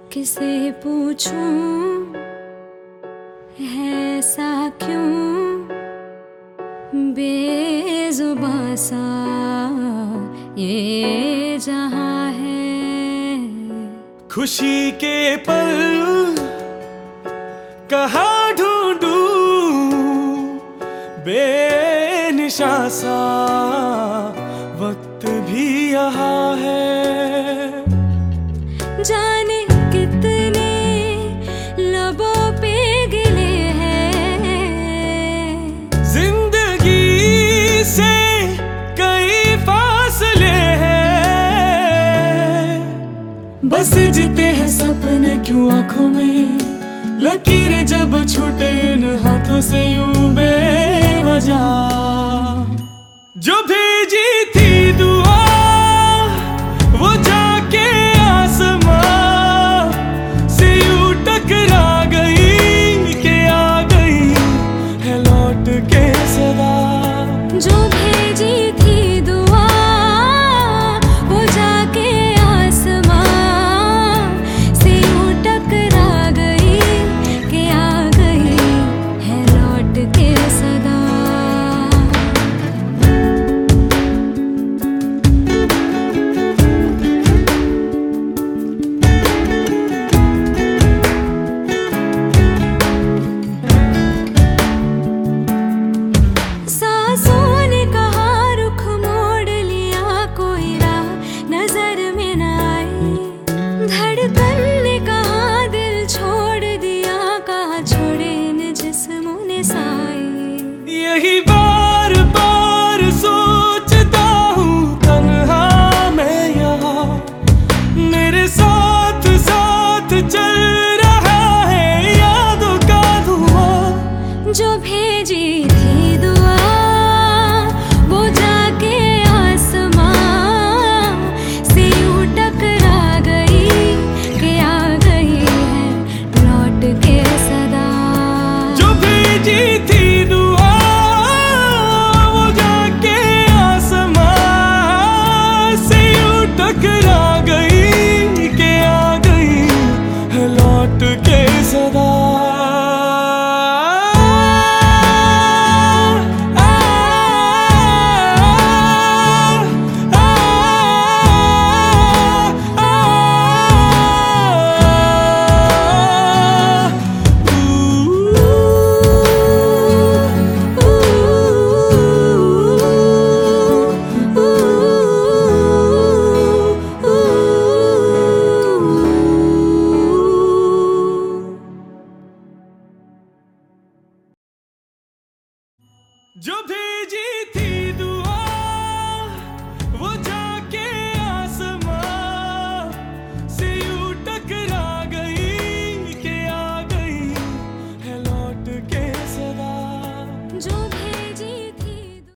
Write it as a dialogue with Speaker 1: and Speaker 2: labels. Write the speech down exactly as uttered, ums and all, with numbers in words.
Speaker 1: किसे पूछूं ऐसा क्यों बेजुबां सा ये जहां है।
Speaker 2: खुशी के पल कहाँ ढूंढूं बेनिशा सा वक्त भी यहाँ है।
Speaker 1: जाने कितने लबों पे गिले हैं,
Speaker 2: जिंदगी से कई फासले हैं। बस जीते हैं सपने क्यों आंखों में, लकीरें जब छूटे इन हाथों से यूं बेवजह। जो भेजी थी